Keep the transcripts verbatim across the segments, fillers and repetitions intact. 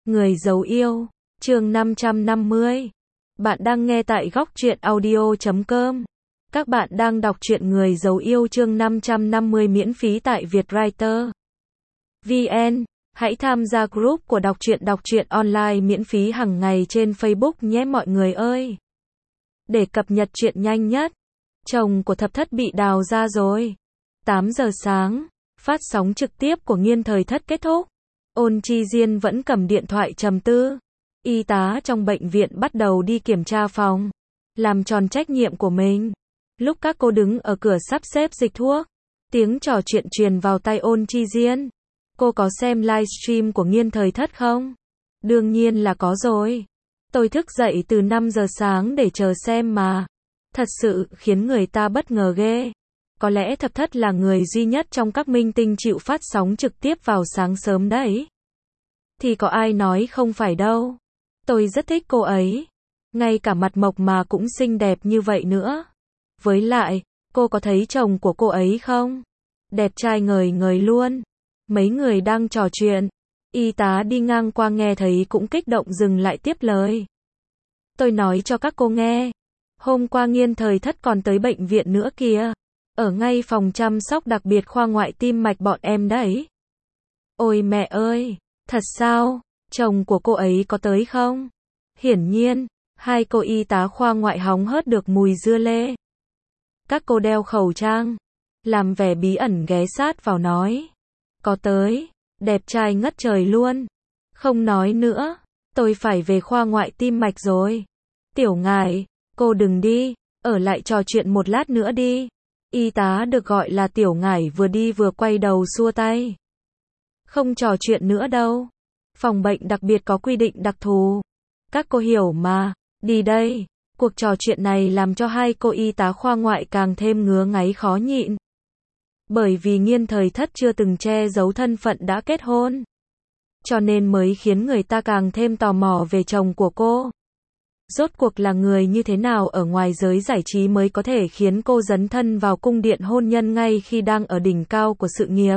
Người giấu yêu, chương năm trăm năm mươi. Bạn đang nghe tại góc truyện audio chấm com. Các bạn đang đọc truyện Người giấu yêu chương năm trăm năm mươi miễn phí tại Vietwriter vê en. Hãy tham gia group của đọc truyện đọc truyện online miễn phí hàng ngày trên Facebook nhé mọi người ơi. Để cập nhật truyện nhanh nhất, chồng của Thập Thất bị đào ra rồi. tám giờ sáng, phát sóng trực tiếp của Nghiên Thời Thất kết thúc. Ôn Chi Diên vẫn cầm điện thoại trầm tư. Y tá trong bệnh viện bắt đầu đi kiểm tra phòng, làm tròn trách nhiệm của mình. Lúc các cô đứng ở cửa sắp xếp dịch thuốc, tiếng trò chuyện truyền vào tai Ôn Chi Diên. Cô có xem livestream của Nghiên Thời Thất không? Đương nhiên là có rồi. Tôi thức dậy từ năm giờ sáng để chờ xem mà. Thật sự khiến người ta bất ngờ ghê. Có lẽ Thập Thất là người duy nhất trong các minh tinh chịu phát sóng trực tiếp vào sáng sớm đấy. Thì có ai nói không phải đâu. Tôi rất thích cô ấy. Ngay cả mặt mộc mà cũng xinh đẹp như vậy nữa. Với lại, cô có thấy chồng của cô ấy không? Đẹp trai ngời ngời luôn. Mấy người đang trò chuyện. Y tá đi ngang qua nghe thấy cũng kích động dừng lại tiếp lời. Tôi nói cho các cô nghe. Hôm qua Nghiên Thời Thất còn tới bệnh viện nữa kìa. Ở ngay phòng chăm sóc đặc biệt khoa ngoại tim mạch bọn em đấy. Ôi mẹ ơi, thật sao? Chồng của cô ấy có tới không? Hiển nhiên, hai cô y tá khoa ngoại hóng hớt được mùi dưa lê. Các cô đeo khẩu trang, làm vẻ bí ẩn ghé sát vào nói. Có tới, đẹp trai ngất trời luôn. Không nói nữa, tôi phải về khoa ngoại tim mạch rồi. Tiểu Ngải, cô đừng đi, ở lại trò chuyện một lát nữa đi. Y tá được gọi là Tiểu Ngải vừa đi vừa quay đầu xua tay. Không trò chuyện nữa đâu. Phòng bệnh đặc biệt có quy định đặc thù. Các cô hiểu mà. Đi đây. Cuộc trò chuyện này làm cho hai cô y tá khoa ngoại càng thêm ngứa ngáy khó nhịn. Bởi vì Nghiên Thời Thất chưa từng che giấu thân phận đã kết hôn. Cho nên mới khiến người ta càng thêm tò mò về chồng của cô. Rốt cuộc là người như thế nào ở ngoài giới giải trí mới có thể khiến cô dấn thân vào cung điện hôn nhân ngay khi đang ở đỉnh cao của sự nghiệp.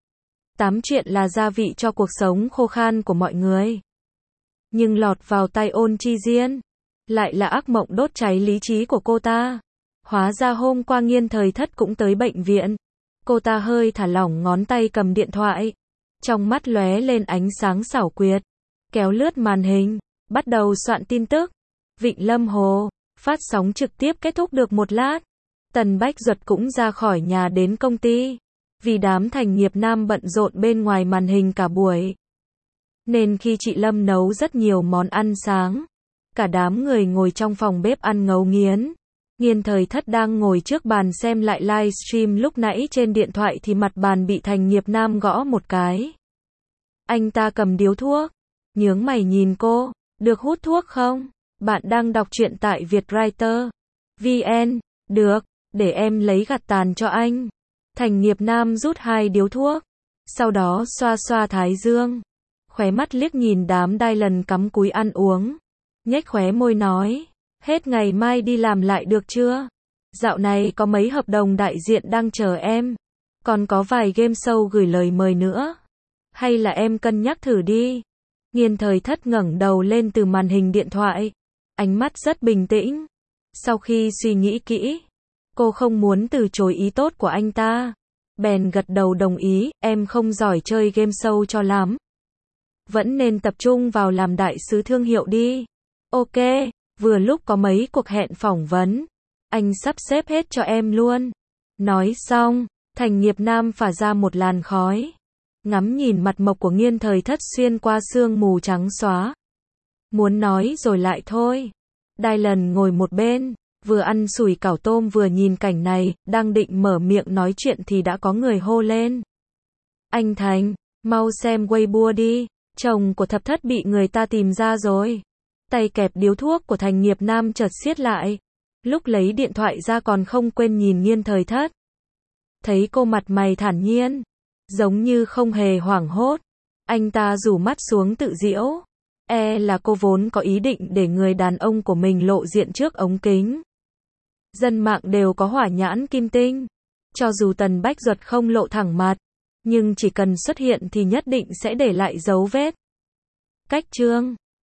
Tám chuyện là gia vị cho cuộc sống khô khan của mọi người. Nhưng lọt vào tay Ôn Chi Diên, lại là ác mộng đốt cháy lý trí của cô ta. Hóa ra hôm qua Nghiên Thời Thất cũng tới bệnh viện. Cô ta hơi thả lỏng ngón tay cầm điện thoại. Trong mắt lóe lên ánh sáng xảo quyệt. Kéo lướt màn hình, bắt đầu soạn tin tức. Vịnh Lâm Hồ, phát sóng trực tiếp kết thúc được một lát. Tần Bách Duật cũng ra khỏi nhà đến công ty. Vì đám thành nghiệp nam bận rộn bên ngoài màn hình cả buổi. Nên khi chị Lâm nấu rất nhiều món ăn sáng. Cả đám người ngồi trong phòng bếp ăn ngấu nghiến. Nghiên Thời Thất đang ngồi trước bàn xem lại livestream lúc nãy trên điện thoại thì mặt bàn bị thành nghiệp nam gõ một cái. Anh ta cầm điếu thuốc. Nhướng mày nhìn cô. Được hút thuốc không? Bạn đang đọc truyện tại Vietwriter vê en. Được, để em lấy gạt tàn cho anh. Thành nghiệp nam rút hai điếu thuốc. Sau đó xoa xoa thái dương. Khóe mắt liếc nhìn đám đai lần cắm cúi ăn uống. Nhếch khóe môi nói. Hết ngày mai đi làm lại được chưa? Dạo này có mấy hợp đồng đại diện đang chờ em. Còn có vài game show gửi lời mời nữa. Hay là em cân nhắc thử đi. Nghiên Thời Thất ngẩng đầu lên từ màn hình điện thoại. Ánh mắt rất bình tĩnh. Sau khi suy nghĩ kỹ, cô không muốn từ chối ý tốt của anh ta. Bèn gật đầu đồng ý, em không giỏi chơi game show cho lắm. Vẫn nên tập trung vào làm đại sứ thương hiệu đi. Ok, vừa lúc có mấy cuộc hẹn phỏng vấn. Anh sắp xếp hết cho em luôn. Nói xong, thành nghiệp nam phả ra một làn khói. Ngắm nhìn mặt mộc của Nghiên Thời Thất xuyên qua sương mù trắng xóa. Muốn nói rồi lại thôi. Đai lần ngồi một bên, vừa ăn sủi cảo tôm vừa nhìn cảnh này, đang định mở miệng nói chuyện thì đã có người hô lên. Anh Thành, mau xem Weibo đi, chồng của Thập Thất bị người ta tìm ra rồi. Tay kẹp điếu thuốc của thành nghiệp nam chợt siết lại. Lúc lấy điện thoại ra còn không quên nhìn Nghiên Thời Thất. Thấy cô mặt mày thản nhiên, giống như không hề hoảng hốt. Anh ta rủ mắt xuống tự giễu. E là cô vốn có ý định để người đàn ông của mình lộ diện trước ống kính. Dân mạng đều có hỏa nhãn kim tinh. Cho dù Tần Bách Duật không lộ thẳng mặt, nhưng chỉ cần xuất hiện thì nhất định sẽ để lại dấu vết. Cách chương